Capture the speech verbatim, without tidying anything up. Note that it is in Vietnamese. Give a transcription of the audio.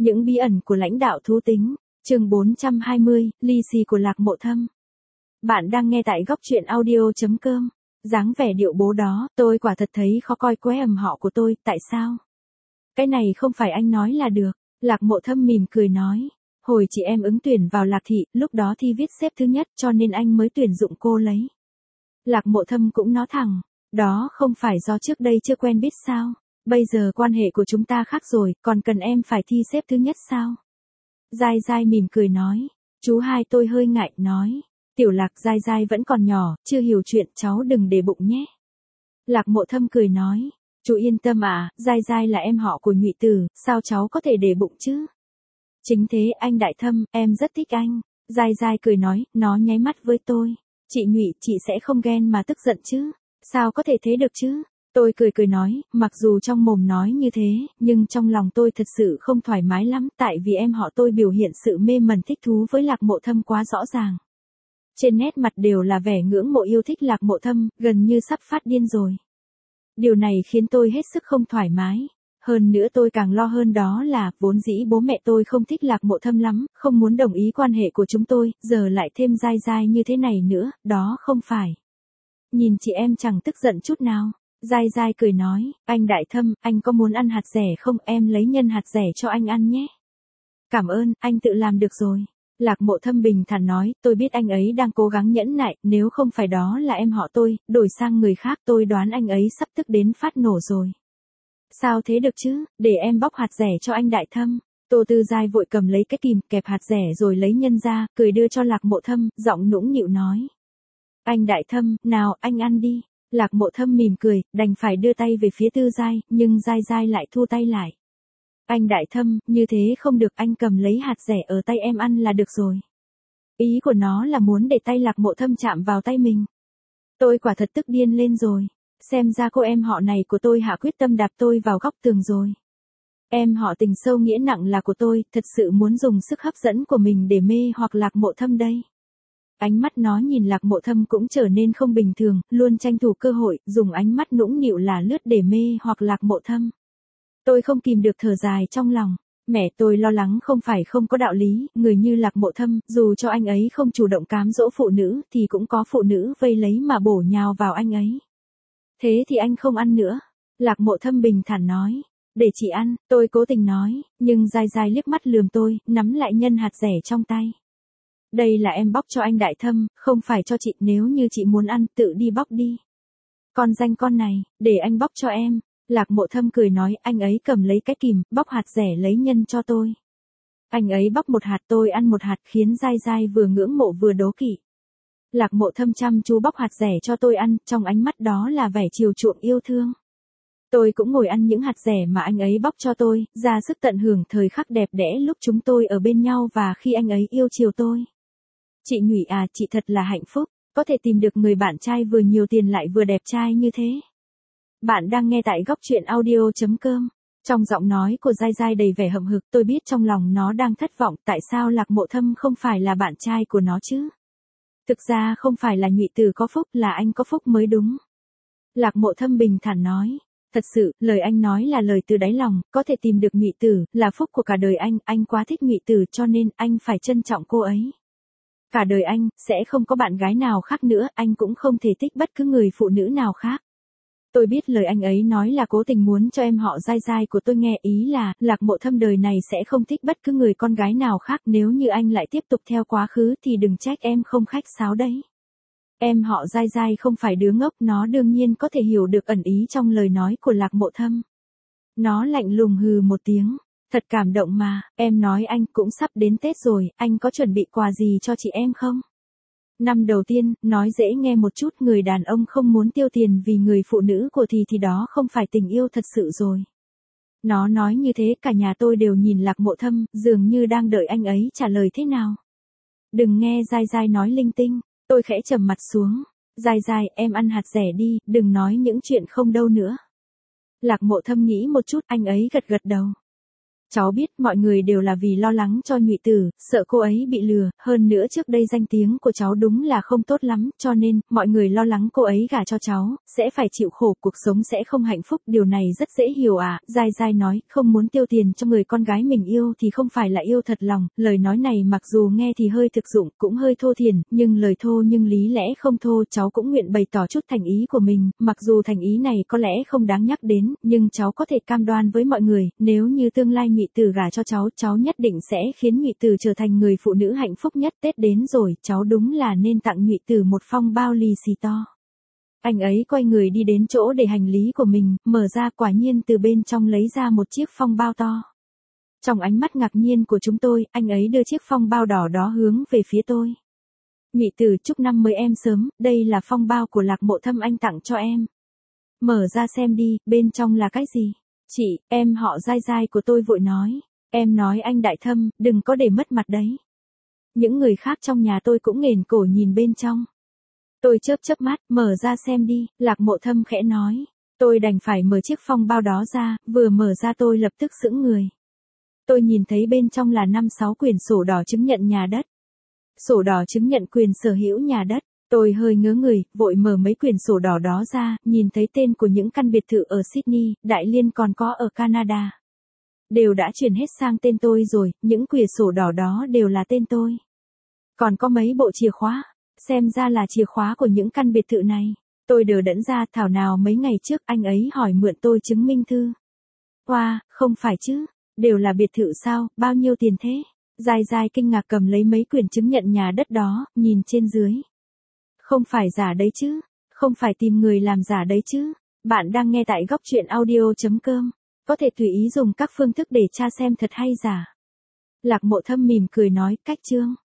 Những bí ẩn của lãnh đạo thú tính, chương bốn trăm hai mươi, lì xì của Lạc Mộ Thâm. Bạn đang nghe tại góc truyện audio.com. Dáng vẻ điệu bố đó, tôi quả thật thấy khó coi quái ầm họ của tôi, tại sao? Cái này không phải anh nói là được. Lạc Mộ Thâm mỉm cười nói. Hồi chị em ứng tuyển vào Lạc Thị, lúc đó thi viết xếp thứ nhất cho nên anh mới tuyển dụng cô lấy. Lạc Mộ Thâm cũng nói thẳng, đó không phải do trước đây chưa quen biết sao? Bây giờ quan hệ của chúng ta khác rồi, còn cần em phải thi xếp thứ nhất sao? Giai Giai mỉm cười nói. Chú hai tôi hơi ngại nói. Tiểu Lạc, Giai Giai vẫn còn nhỏ, chưa hiểu chuyện, cháu đừng để bụng nhé. Lạc Mộ Thâm cười nói. Chú yên tâm à, Giai Giai là em họ của Nhụy Tử, sao cháu có thể để bụng chứ? Chính thế anh Đại Thâm, em rất thích anh. Giai Giai cười nói, nó nháy mắt với tôi. Chị Nhụy, chị sẽ không ghen mà tức giận chứ? Sao có thể thế được chứ? Tôi cười cười nói, mặc dù trong mồm nói như thế, nhưng trong lòng tôi thật sự không thoải mái lắm, tại vì em họ tôi biểu hiện sự mê mẩn thích thú với Lạc Mộ Thâm quá rõ ràng. Trên nét mặt đều là vẻ ngưỡng mộ yêu thích Lạc Mộ Thâm, gần như sắp phát điên rồi. Điều này khiến tôi hết sức không thoải mái. Hơn nữa tôi càng lo hơn đó là, vốn dĩ bố mẹ tôi không thích Lạc Mộ Thâm lắm, không muốn đồng ý quan hệ của chúng tôi, giờ lại thêm Giai Giai như thế này nữa, đó không phải. Nhìn chị em chẳng tức giận chút nào. Giai Giai cười nói, anh Đại Thâm, anh có muốn ăn hạt rẻ không, em lấy nhân hạt rẻ cho anh ăn nhé. Cảm ơn, anh tự làm được rồi. Lạc Mộ Thâm bình thản nói, tôi biết anh ấy đang cố gắng nhẫn nại, nếu không phải đó là em họ tôi, đổi sang người khác tôi đoán anh ấy sắp tức đến phát nổ rồi. Sao thế được chứ, để em bóc hạt rẻ cho anh Đại Thâm. Tô Tư Giai vội cầm lấy cái kìm, kẹp hạt rẻ rồi lấy nhân ra, cười đưa cho Lạc Mộ Thâm, giọng nũng nịu nói. Anh Đại Thâm, nào, anh ăn đi. Lạc Mộ Thâm mỉm cười, đành phải đưa tay về phía Tư Giai, nhưng Giai Giai lại thu tay lại. Anh Đại Thâm, như thế không được, anh cầm lấy hạt rẻ ở tay em ăn là được rồi. Ý của nó là muốn để tay Lạc Mộ Thâm chạm vào tay mình. Tôi quả thật tức điên lên rồi. Xem ra cô em họ này của tôi hạ quyết tâm đạp tôi vào góc tường rồi. Em họ tình sâu nghĩa nặng là của tôi, thật sự muốn dùng sức hấp dẫn của mình để mê hoặc Lạc Mộ Thâm đây. Ánh mắt nó nhìn Lạc Mộ Thâm cũng trở nên không bình thường, luôn tranh thủ cơ hội, dùng ánh mắt nũng nịu là lướt để mê hoặc Lạc Mộ Thâm. Tôi không kìm được thở dài trong lòng. Mẹ tôi lo lắng không phải không có đạo lý, người như Lạc Mộ Thâm, dù cho anh ấy không chủ động cám dỗ phụ nữ, thì cũng có phụ nữ vây lấy mà bổ nhào vào anh ấy. Thế thì anh không ăn nữa. Lạc Mộ Thâm bình thản nói. Để chị ăn, tôi cố tình nói, nhưng Giai Giai liếc mắt lườm tôi, nắm lại nhân hạt rẻ trong tay. Đây là em bóc cho anh Đại Thâm, không phải cho chị, nếu như chị muốn ăn, tự đi bóc đi. Con danh con này, để anh bóc cho em. Lạc Mộ Thâm cười nói, anh ấy cầm lấy cái kìm, bóc hạt rẻ lấy nhân cho tôi. Anh ấy bóc một hạt tôi ăn một hạt, khiến Giai Giai vừa ngưỡng mộ vừa đố kỵ. Lạc Mộ Thâm chăm chú bóc hạt rẻ cho tôi ăn, trong ánh mắt đó là vẻ chiều chuộng yêu thương. Tôi cũng ngồi ăn những hạt rẻ mà anh ấy bóc cho tôi, ra sức tận hưởng thời khắc đẹp đẽ lúc chúng tôi ở bên nhau và khi anh ấy yêu chiều tôi. Chị Nhụy à, chị thật là hạnh phúc, có thể tìm được người bạn trai vừa nhiều tiền lại vừa đẹp trai như thế. Bạn đang nghe tại góc truyện audio.com. Trong giọng nói của Giai Giai đầy vẻ hậm hực, tôi biết trong lòng nó đang thất vọng, tại sao Lạc Mộ Thâm không phải là bạn trai của nó chứ? Thực ra không phải là Nhụy Tử có phúc, là anh có phúc mới đúng. Lạc Mộ Thâm bình thản nói. Thật sự, lời anh nói là lời từ đáy lòng, có thể tìm được Nhụy Tử, là phúc của cả đời anh, anh quá thích Nhụy Tử cho nên anh phải trân trọng cô ấy. Cả đời anh, sẽ không có bạn gái nào khác nữa, anh cũng không thể thích bất cứ người phụ nữ nào khác. Tôi biết lời anh ấy nói là cố tình muốn cho em họ Giai Giai của tôi nghe, ý là, Lạc Mộ Thâm đời này sẽ không thích bất cứ người con gái nào khác, nếu như anh lại tiếp tục theo quá khứ thì đừng trách em không khách sáo đấy. Em họ Giai Giai không phải đứa ngốc, nó đương nhiên có thể hiểu được ẩn ý trong lời nói của Lạc Mộ Thâm. Nó lạnh lùng hừ một tiếng, thật cảm động mà, em nói anh cũng sắp đến Tết rồi, anh có chuẩn bị quà gì cho chị em không? Năm đầu tiên, nói dễ nghe một chút, người đàn ông không muốn tiêu tiền vì người phụ nữ của thì thì đó không phải tình yêu thật sự rồi. Nó nói như thế cả nhà tôi đều nhìn Lạc Mộ Thâm, dường như đang đợi anh ấy trả lời thế nào. Đừng nghe Giai Giai nói linh tinh, tôi khẽ trầm mặt xuống. Giai Giai, em ăn hạt rẻ đi, đừng nói những chuyện không đâu nữa. Lạc Mộ Thâm nghĩ một chút, anh ấy gật gật đầu. Cháu biết mọi người đều là vì lo lắng cho Nhụy Tử, sợ cô ấy bị lừa, hơn nữa trước đây danh tiếng của cháu đúng là không tốt lắm, cho nên, mọi người lo lắng cô ấy gả cho cháu, sẽ phải chịu khổ, cuộc sống sẽ không hạnh phúc, điều này rất dễ hiểu à, Giai Giai nói, không muốn tiêu tiền cho người con gái mình yêu thì không phải là yêu thật lòng, lời nói này mặc dù nghe thì hơi thực dụng, cũng hơi thô thiển, nhưng lời thô nhưng lý lẽ không thô, cháu cũng nguyện bày tỏ chút thành ý của mình, mặc dù thành ý này có lẽ không đáng nhắc đến, nhưng cháu có thể cam đoan với mọi người, nếu như tương lai Nhụy Tử gả cho cháu, cháu nhất định sẽ khiến Nhụy Tử trở thành người phụ nữ hạnh phúc nhất. Tết đến rồi, cháu đúng là nên tặng Nhụy Tử một phong bao lì xì to. Anh ấy quay người đi đến chỗ để hành lý của mình, mở ra, quả nhiên từ bên trong lấy ra một chiếc phong bao to. Trong ánh mắt ngạc nhiên của chúng tôi, anh ấy đưa chiếc phong bao đỏ đó hướng về phía tôi. Nhụy Tử, chúc năm mới em sớm, đây là phong bao của Lạc Mộ Thâm anh tặng cho em. Mở ra xem đi, bên trong là cái gì? Chị, em họ Giai Giai của tôi vội nói. Em nói anh Đại Thâm, đừng có để mất mặt đấy. Những người khác trong nhà tôi cũng nghển cổ nhìn bên trong. Tôi chớp chớp mắt, mở ra xem đi, Lạc Mộ Thâm khẽ nói. Tôi đành phải mở chiếc phong bao đó ra, vừa mở ra tôi lập tức sững người. Tôi nhìn thấy bên trong là năm sáu quyển sổ đỏ chứng nhận nhà đất. Sổ đỏ chứng nhận quyền sở hữu nhà đất. Tôi hơi ngớ người, vội mở mấy quyển sổ đỏ đó ra, nhìn thấy tên của những căn biệt thự ở Sydney, Đại Liên còn có ở Canada. Đều đã chuyển hết sang tên tôi rồi, những quyển sổ đỏ đó đều là tên tôi. Còn có mấy bộ chìa khóa, xem ra là chìa khóa của những căn biệt thự này. Tôi đờ đẫn ra, thảo nào mấy ngày trước anh ấy hỏi mượn tôi chứng minh thư. Wow, không phải chứ, đều là biệt thự sao, bao nhiêu tiền thế? Giai Giai kinh ngạc cầm lấy mấy quyển chứng nhận nhà đất đó, nhìn trên dưới. Không phải giả đấy chứ, không phải tìm người làm giả đấy chứ. Bạn đang nghe tại góc truyện audio chấm com, có thể tùy ý dùng các phương thức để tra xem thật hay giả. Lạc Mộ Thâm mỉm cười nói, cách chương.